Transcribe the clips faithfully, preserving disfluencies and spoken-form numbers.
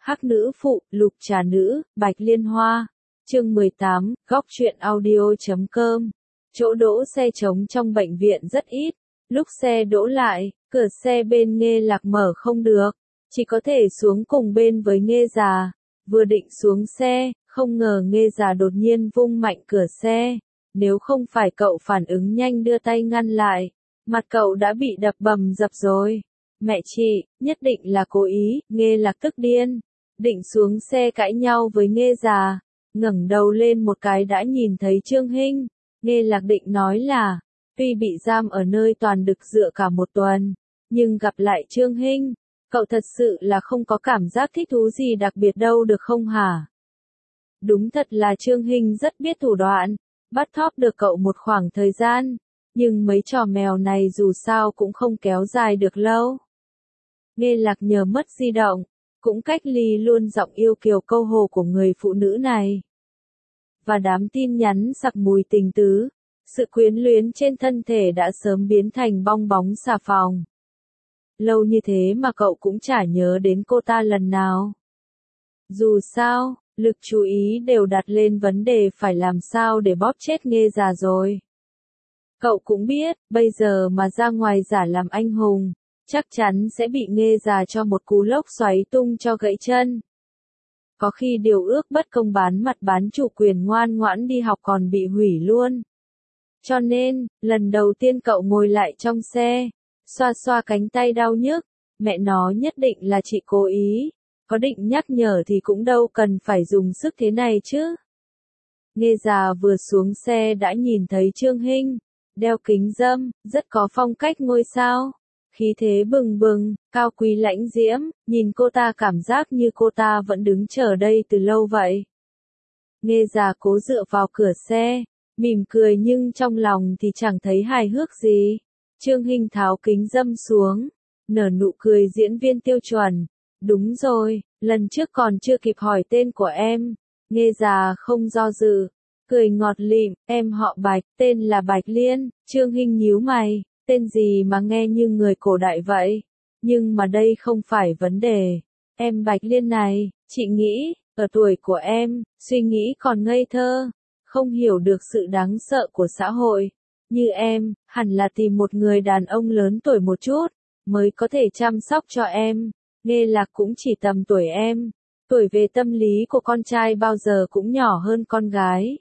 Hắc nữ phụ, lục trà nữ, bạch liên hoa. Chương mười tám, góc truyện audio chấm com. Chỗ đỗ xe trống trong bệnh viện rất ít. Lúc xe đỗ lại, cửa xe bên Nghê Lạc mở không được, chỉ có thể xuống cùng bên với Nghê già. Vừa định xuống xe, không ngờ Nghê già đột nhiên vung mạnh cửa xe. Nếu không phải cậu phản ứng nhanh đưa tay ngăn lại, mặt cậu đã bị đập bầm dập rồi. Mẹ chị, nhất định là cố ý. Nghê Lạc tức điên, định xuống xe cãi nhau với Nghê già, ngẩng đầu lên một cái đã nhìn thấy Trương Hinh. Nghê Lạc định nói là, tuy bị giam ở nơi toàn đực dựa cả một tuần, nhưng gặp lại Trương Hinh, cậu thật sự là không có cảm giác thích thú gì đặc biệt đâu được không hả? Đúng thật là Trương Hinh rất biết thủ đoạn, bắt thóp được cậu một khoảng thời gian, nhưng mấy trò mèo này dù sao cũng không kéo dài được lâu. Nghê Lạc nhờ mất di động, cũng cách ly luôn giọng yêu kiều câu hồ của người phụ nữ này. Và đám tin nhắn sặc mùi tình tứ, sự quyến luyến trên thân thể đã sớm biến thành bong bóng xà phòng. Lâu như thế mà cậu cũng chả nhớ đến cô ta lần nào. Dù sao, lực chú ý đều đặt lên vấn đề phải làm sao để bóp chết Nghê già rồi. Cậu cũng biết, bây giờ mà ra ngoài giả làm anh hùng, chắc chắn sẽ bị Nghê già cho một cú lốc xoáy tung cho gãy chân. Có khi điều ước bất công bán mặt bán chủ quyền ngoan ngoãn đi học còn bị hủy luôn. Cho nên, lần đầu tiên cậu ngồi lại trong xe, xoa xoa cánh tay đau nhức, mẹ nó nhất định là chị cố ý, có định nhắc nhở thì cũng đâu cần phải dùng sức thế này chứ. Nghê già vừa xuống xe đã nhìn thấy Trương Hinh, đeo kính râm, rất có phong cách ngôi sao. Khí thế bừng bừng, cao quý lãnh diễm, nhìn cô ta cảm giác như cô ta vẫn đứng chờ đây từ lâu vậy. Nghê già cố dựa vào cửa xe, mỉm cười nhưng trong lòng thì chẳng thấy hài hước gì. Trương Hinh tháo kính râm xuống, nở nụ cười diễn viên tiêu chuẩn. Đúng rồi, lần trước còn chưa kịp hỏi tên của em. Nghê già không do dự, cười ngọt lịm, em họ Bạch, tên là Bạch Liên. Trương Hinh nhíu mày. Tên gì mà nghe như người cổ đại vậy? Nhưng mà đây không phải vấn đề. Em Bạch Liên này, chị nghĩ, ở tuổi của em, suy nghĩ còn ngây thơ, không hiểu được sự đáng sợ của xã hội. Như em, hẳn là tìm một người đàn ông lớn tuổi một chút, mới có thể chăm sóc cho em. Nghê Lạc cũng chỉ tầm tuổi em. Tuổi về tâm lý của con trai bao giờ cũng nhỏ hơn con gái.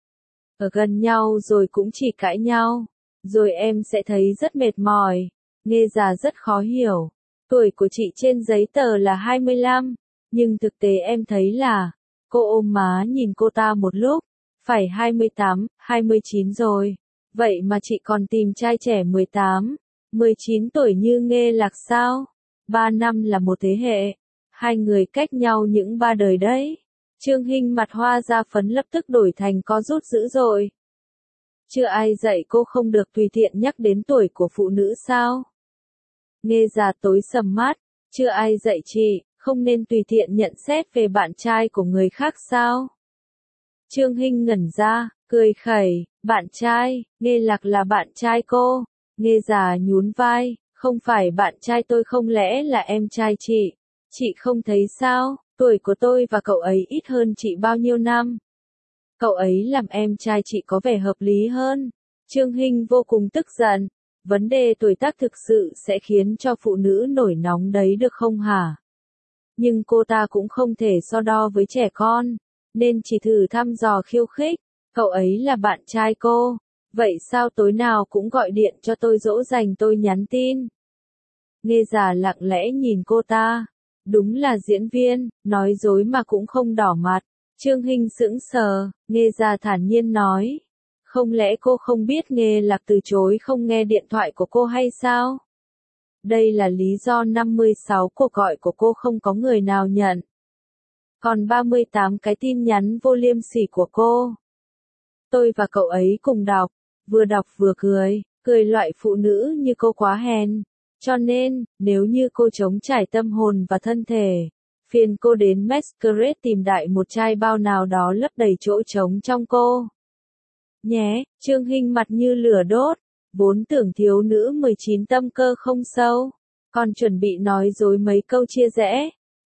Ở gần nhau rồi cũng chỉ cãi nhau. Rồi em sẽ thấy rất mệt mỏi. Nghê già rất khó hiểu. Tuổi của chị trên giấy tờ là hai mươi lăm, nhưng thực tế em thấy là, cô ôm má nhìn cô ta một lúc, phải hai mươi tám, hai mươi chín rồi. Vậy mà chị còn tìm trai trẻ mười tám, mười chín tuổi như Nghê Lạc sao? Ba năm là một thế hệ. Hai người cách nhau những ba đời đấy. Trương Hinh mặt hoa da phấn lập tức đổi thành co rút dữ dội. Chưa ai dạy cô không được tùy tiện nhắc đến tuổi của phụ nữ sao? Nghê già tối sầm mắt, chưa ai dạy chị, không nên tùy tiện nhận xét về bạn trai của người khác sao? Trương Hinh ngẩn ra, cười khẩy, bạn trai, Nghê Lạc là bạn trai cô. Nghê già nhún vai, không phải bạn trai tôi không lẽ là em trai chị? Chị không thấy sao, tuổi của tôi và cậu ấy ít hơn chị bao nhiêu năm? Cậu ấy làm em trai chị có vẻ hợp lý hơn. Trương Hinh vô cùng tức giận. Vấn đề tuổi tác thực sự sẽ khiến cho phụ nữ nổi nóng đấy được không hả? Nhưng cô ta cũng không thể so đo với trẻ con, nên chỉ thử thăm dò khiêu khích. Cậu ấy là bạn trai cô, vậy sao tối nào cũng gọi điện cho tôi dỗ dành tôi nhắn tin? Nghê già lặng lẽ nhìn cô ta. Đúng là diễn viên, nói dối mà cũng không đỏ mặt. Trương Hinh sững sờ, Nghê già thản nhiên nói. Không lẽ cô không biết Nghê Lạc từ chối không nghe điện thoại của cô hay sao? Đây là lý do năm mươi sáu cuộc gọi của cô không có người nào nhận. Còn ba mươi tám cái tin nhắn vô liêm sỉ của cô. Tôi và cậu ấy cùng đọc, vừa đọc vừa cười, cười loại phụ nữ như cô quá hèn. Cho nên, nếu như cô trống trải tâm hồn và thân thể, phiền cô đến Masquerade tìm đại một chai bao nào đó lấp đầy chỗ trống trong cô. Nhé, Trương Hinh mặt như lửa đốt, vốn tưởng thiếu nữ mười chín tâm cơ không sâu, còn chuẩn bị nói dối mấy câu chia rẽ,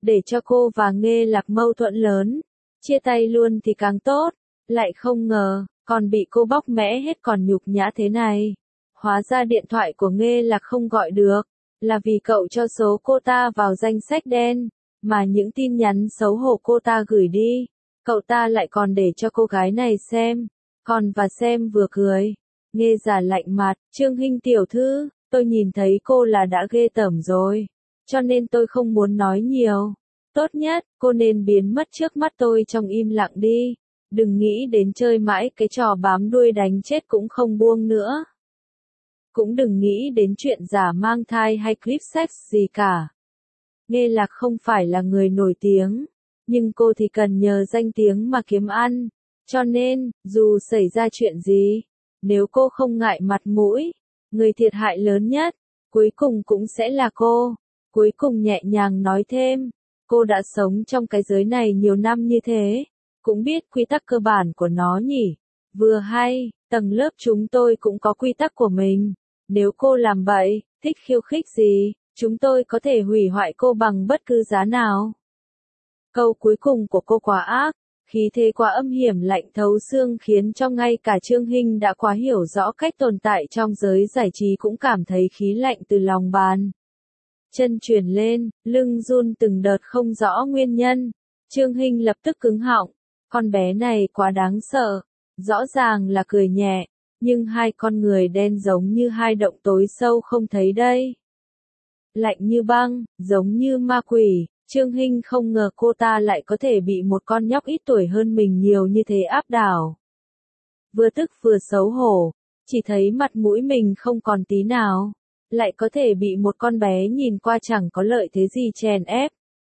để cho cô và Nghê Lạc mâu thuẫn lớn. Chia tay luôn thì càng tốt, lại không ngờ, còn bị cô bóc mẽ hết còn nhục nhã thế này. Hóa ra điện thoại của Nghê Lạc không gọi được, là vì cậu cho số cô ta vào danh sách đen, mà những tin nhắn xấu hổ cô ta gửi đi, cậu ta lại còn để cho cô gái này xem, còn và xem vừa cười. Nghê Già lạnh mặt, Trương Hinh tiểu thư, tôi nhìn thấy cô là đã ghê tởm rồi, cho nên tôi không muốn nói nhiều. Tốt nhất, cô nên biến mất trước mắt tôi trong im lặng đi, đừng nghĩ đến chơi mãi cái trò bám đuôi đánh chết cũng không buông nữa. Cũng đừng nghĩ đến chuyện giả mang thai hay clip sex gì cả. Nghê Lạc không phải là người nổi tiếng, nhưng cô thì cần nhờ danh tiếng mà kiếm ăn, cho nên, dù xảy ra chuyện gì, nếu cô không ngại mặt mũi, người thiệt hại lớn nhất, cuối cùng cũng sẽ là cô. Cuối cùng nhẹ nhàng nói thêm, cô đã sống trong cái giới này nhiều năm như thế, cũng biết quy tắc cơ bản của nó nhỉ. Vừa hay, tầng lớp chúng tôi cũng có quy tắc của mình. Nếu cô làm bậy, thích khiêu khích gì, chúng tôi có thể hủy hoại cô bằng bất cứ giá nào. Câu cuối cùng của cô quá ác, khí thế quá âm hiểm lạnh thấu xương khiến cho ngay cả Trương Hinh đã quá hiểu rõ cách tồn tại trong giới giải trí cũng cảm thấy khí lạnh từ lòng bàn. Chân chuyển lên, lưng run từng đợt không rõ nguyên nhân. Trương Hinh lập tức cứng họng, con bé này quá đáng sợ, rõ ràng là cười nhẹ, nhưng hai con người đen giống như hai động tối sâu không thấy đây. Lạnh như băng, giống như ma quỷ, Trương Hinh không ngờ cô ta lại có thể bị một con nhóc ít tuổi hơn mình nhiều như thế áp đảo. Vừa tức vừa xấu hổ, chỉ thấy mặt mũi mình không còn tí nào, lại có thể bị một con bé nhìn qua chẳng có lợi thế gì chèn ép.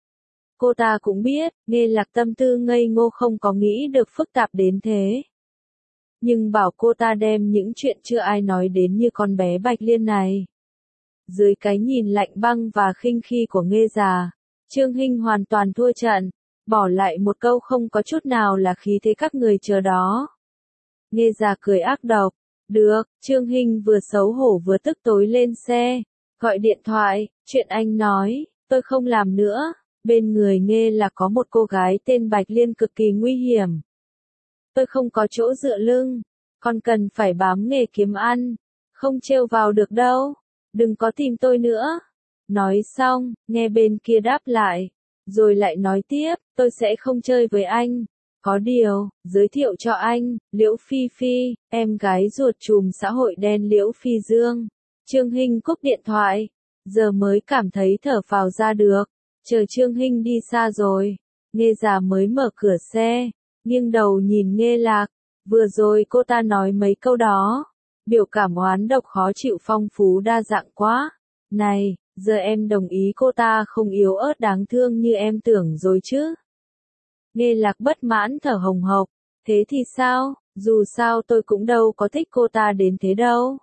Cô ta cũng biết, Nghê Lạc tâm tư ngây ngô không có nghĩ được phức tạp đến thế. Nhưng bảo cô ta đem những chuyện chưa ai nói đến như con bé Bạch Liên này. Dưới cái nhìn lạnh băng và khinh khi của Nghê Già, Trương Hinh hoàn toàn thua trận, bỏ lại một câu không có chút nào là khí thế các người chờ đó. Nghê Già cười ác độc, được, Trương Hinh vừa xấu hổ vừa tức tối lên xe, gọi điện thoại, chuyện anh nói, tôi không làm nữa, bên người Nghê là có một cô gái tên Bạch Liên cực kỳ nguy hiểm. Tôi không có chỗ dựa lưng, còn cần phải bám nghề kiếm ăn, không trêu vào được đâu, đừng có tìm tôi nữa. Nói xong, nghe bên kia đáp lại, rồi lại nói tiếp, tôi sẽ không chơi với anh. Có điều, giới thiệu cho anh, Liễu Phi Phi, em gái ruột trùm xã hội đen Liễu Phi Dương. Trương Hinh cúp điện thoại, giờ mới cảm thấy thở phào ra được, chờ Trương Hinh đi xa rồi, Nghê Già mới mở cửa xe, nghiêng đầu nhìn Nghê Lạc, vừa rồi cô ta nói mấy câu đó, biểu cảm oán độc khó chịu phong phú đa dạng quá, này, giờ em đồng ý cô ta không yếu ớt đáng thương như em tưởng rồi chứ. Nghê Lạc bất mãn thở hồng hộc, thế thì sao, dù sao tôi cũng đâu có thích cô ta đến thế đâu.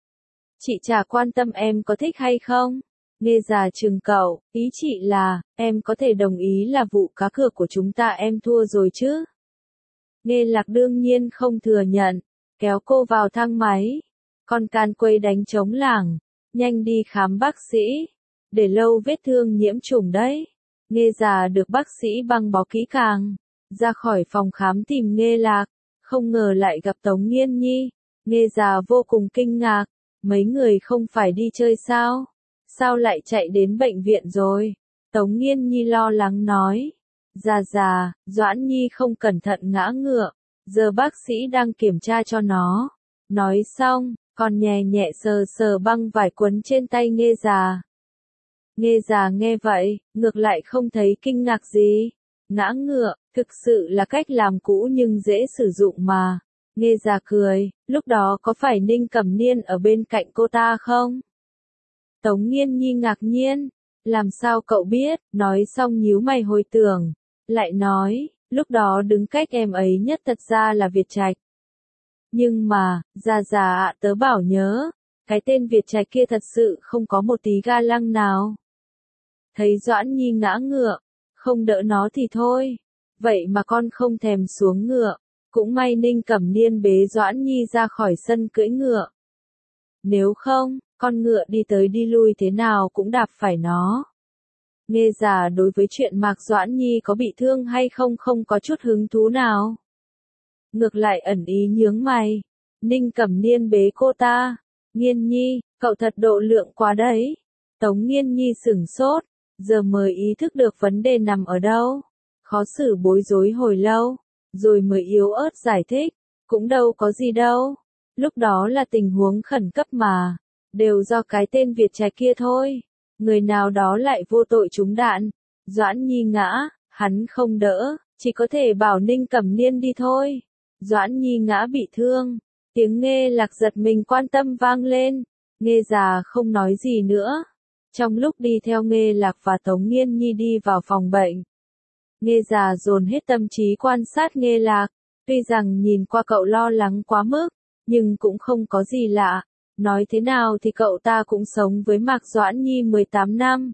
Chị chả quan tâm em có thích hay không. Nghê Già trừng cậu, ý chị là, em có thể đồng ý là vụ cá cược của chúng ta em thua rồi chứ. Nghê Lạc đương nhiên không thừa nhận, kéo cô vào thang máy. Con can quây đánh trống lảng, nhanh đi khám bác sĩ, để lâu vết thương nhiễm trùng đấy. Nghê Già được bác sĩ băng bó kỹ càng, ra khỏi phòng khám tìm Nghê Lạc, không ngờ lại gặp Tống Nghiên Nhi. Nghê Già vô cùng kinh ngạc, mấy người không phải đi chơi sao? Sao lại chạy đến bệnh viện rồi? Tống Nghiên Nhi lo lắng nói. Già già, Doãn Nhi không cẩn thận ngã ngựa, giờ bác sĩ đang kiểm tra cho nó. Nói xong, còn nhẹ nhẹ sờ sờ băng vải quấn trên tay Nghê Già. Nghê Già nghe vậy, ngược lại không thấy kinh ngạc gì. Ngã ngựa, thực sự là cách làm cũ nhưng dễ sử dụng mà. Nghê Già cười, lúc đó có phải Ninh Cẩm Niên ở bên cạnh cô ta không? Tống Nghiên Nhi ngạc nhiên, làm sao cậu biết, nói xong nhíu mày hồi tưởng, lại nói, lúc đó đứng cách em ấy nhất thật ra là Việt Trạch. Nhưng mà, già già ạ tớ bảo nhớ, cái tên Việt Trạch kia thật sự không có một tí ga lăng nào. Thấy Doãn Nhi ngã ngựa, không đỡ nó thì thôi, vậy mà con không thèm xuống ngựa, cũng may Ninh Cẩm Niên bế Doãn Nhi ra khỏi sân cưỡi ngựa. Nếu không, con ngựa đi tới đi lui thế nào cũng đạp phải nó. Nghe già đối với chuyện Mạc Doãn Nhi có bị thương hay không không có chút hứng thú nào. Ngược lại ẩn ý nhướng mày. Ninh Cẩm Niên bế cô ta. Nghiên Nhi, cậu thật độ lượng quá đấy. Tống Nghiên Nhi sửng sốt, giờ mới ý thức được vấn đề nằm ở đâu. Khó xử bối rối hồi lâu, rồi mới yếu ớt giải thích, cũng đâu có gì đâu. Lúc đó là tình huống khẩn cấp mà, đều do cái tên Việt Trạch kia thôi. Người nào đó lại vô tội trúng đạn. Doãn Nhi ngã, hắn không đỡ, chỉ có thể bảo Ninh Cẩm Niên đi thôi. Doãn Nhi ngã bị thương. Tiếng Nghe Lạc giật mình quan tâm vang lên. Nghe già không nói gì nữa. Trong lúc đi theo Nghe Lạc và Tống Nghiên Nhi đi vào phòng bệnh, Nghe già dồn hết tâm trí quan sát Nghe Lạc. Tuy rằng nhìn qua cậu lo lắng quá mức, nhưng cũng không có gì lạ. Nói thế nào thì cậu ta cũng sống với Mạc Doãn Nhi mười tám năm.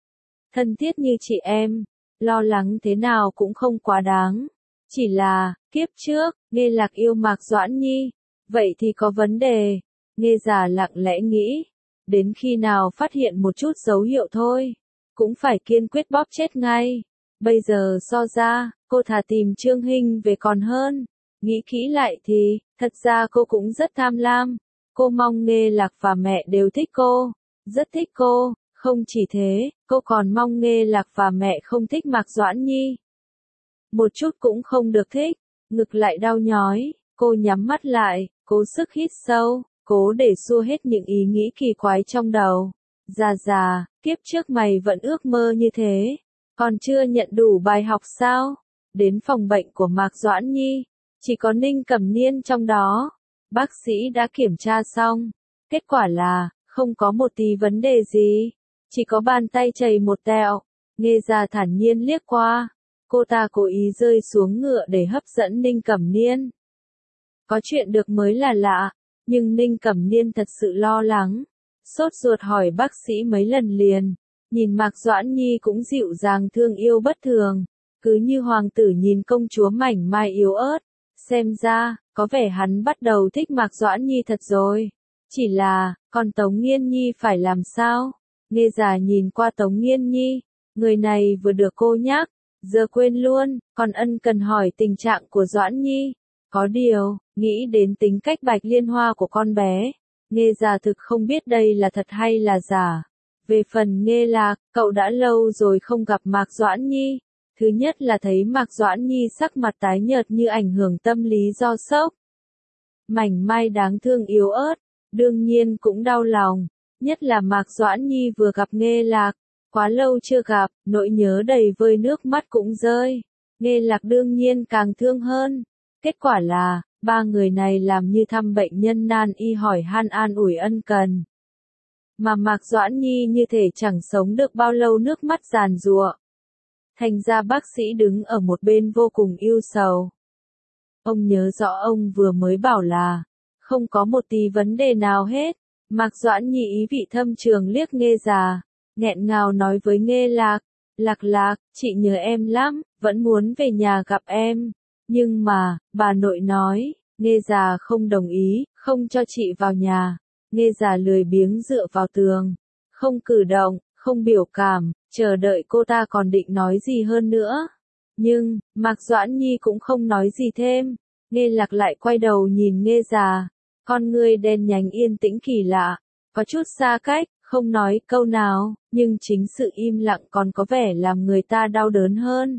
Thân thiết như chị em, lo lắng thế nào cũng không quá đáng. Chỉ là, kiếp trước, Nghe Lạc yêu Mạc Doãn Nhi. Vậy thì có vấn đề. Nghe già lặng lẽ nghĩ. Đến khi nào phát hiện một chút dấu hiệu thôi. Cũng phải kiên quyết bóp chết ngay. Bây giờ so ra, cô thà tìm Trương Hinh về còn hơn. Nghĩ kỹ lại thì, thật ra cô cũng rất tham lam. Cô mong Nghe Lạc và mẹ đều thích cô. Rất thích cô. Không chỉ thế, cô còn mong Nghe Lạc và mẹ không thích Mạc Doãn Nhi. Một chút cũng không được thích. Ngực lại đau nhói. Cô nhắm mắt lại, cố sức hít sâu, cố để xua hết những ý nghĩ kỳ quái trong đầu. Già già, kiếp trước mày vẫn ước mơ như thế. Còn chưa nhận đủ bài học sao? Đến phòng bệnh của Mạc Doãn Nhi. Chỉ có Ninh Cẩm Niên trong đó. Bác sĩ đã kiểm tra xong. Kết quả là, không có một tí vấn đề gì. Chỉ có bàn tay chảy một tẹo. Nghe già thản nhiên liếc qua. Cô ta cố ý rơi xuống ngựa để hấp dẫn Ninh Cẩm Niên. Có chuyện được mới là lạ, nhưng Ninh Cẩm Niên thật sự lo lắng. Sốt ruột hỏi bác sĩ mấy lần liền. Nhìn Mạc Doãn Nhi cũng dịu dàng thương yêu bất thường. Cứ như hoàng tử nhìn công chúa mảnh mai yếu ớt. Xem ra, có vẻ hắn bắt đầu thích Mạc Doãn Nhi thật rồi. Chỉ là, còn Tống Nghiên Nhi phải làm sao? Nghe già nhìn qua Tống Nghiên Nhi. Người này vừa được cô nhắc, giờ quên luôn, còn ân cần hỏi tình trạng của Doãn Nhi. Có điều, nghĩ đến tính cách Bạch Liên Hoa của con bé. Nghe già thực không biết đây là thật hay là giả. Về phần Nghe Lạc, cậu đã lâu rồi không gặp Mạc Doãn Nhi. Thứ nhất là thấy Mạc Doãn Nhi sắc mặt tái nhợt như ảnh hưởng tâm lý do sốc. Mảnh mai đáng thương yếu ớt, đương nhiên cũng đau lòng. Nhất là Mạc Doãn Nhi vừa gặp Nghe Lạc. Quá lâu chưa gặp, nỗi nhớ đầy vơi nước mắt cũng rơi. Nghe Lạc đương nhiên càng thương hơn. Kết quả là, ba người này làm như thăm bệnh nhân nan y hỏi han an ủi ân cần. Mà Mạc Doãn Nhi như thể chẳng sống được bao lâu nước mắt giàn giụa. Thành ra bác sĩ đứng ở một bên vô cùng ưu sầu. Ông nhớ rõ ông vừa mới bảo là, không có một tí vấn đề nào hết. Mạc Doãn Nhi ý vị thâm trường liếc Nghe già, nghẹn ngào nói với Nghe Lạc. Lạc Lạc, chị nhớ em lắm, vẫn muốn về nhà gặp em. Nhưng mà, bà nội nói, Nghe già không đồng ý, không cho chị vào nhà. Nghe già lười biếng dựa vào tường, không cử động, không biểu cảm, chờ đợi cô ta còn định nói gì hơn nữa. Nhưng, Mạc Doãn Nhi cũng không nói gì thêm. Nghe Lạc lại quay đầu nhìn Nghe già, con ngươi đen nhánh yên tĩnh kỳ lạ, có chút xa cách, không nói câu nào, nhưng chính sự im lặng còn có vẻ làm người ta đau đớn hơn.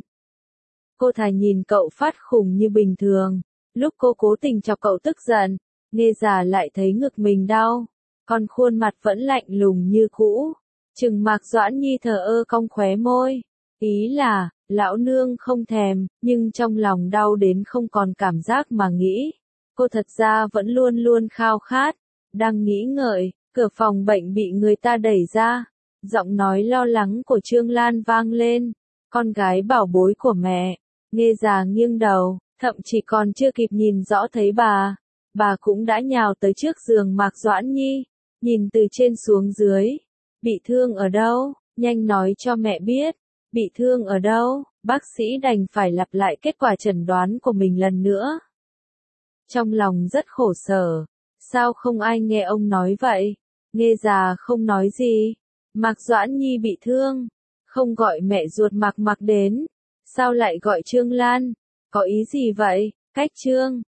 Cô thà nhìn cậu phát khùng như bình thường, lúc cô cố tình chọc cậu tức giận, Nghe già lại thấy ngực mình đau, còn khuôn mặt vẫn lạnh lùng như cũ. Chừng Mạc Doãn Nhi thờ ơ cong khóe môi, ý là, lão nương không thèm, nhưng trong lòng đau đến không còn cảm giác mà nghĩ. Cô thật ra vẫn luôn luôn khao khát, đang nghĩ ngợi, cửa phòng bệnh bị người ta đẩy ra. Giọng nói lo lắng của Trương Lan vang lên, con gái bảo bối của mẹ. Nghe già nghiêng đầu, thậm chí còn chưa kịp nhìn rõ thấy bà. Bà cũng đã nhào tới trước giường Mạc Doãn Nhi, nhìn từ trên xuống dưới. Bị thương ở đâu? Nhanh nói cho mẹ biết. Bị thương ở đâu? Bác sĩ đành phải lặp lại kết quả chẩn đoán của mình lần nữa. Trong lòng rất khổ sở. Sao không ai nghe ông nói vậy? Nghe già không nói gì. Mạc Doãn Nhi bị thương. Không gọi mẹ ruột Mạc Mạc đến. Sao lại gọi Trương Lan? Có ý gì vậy? Cách Trương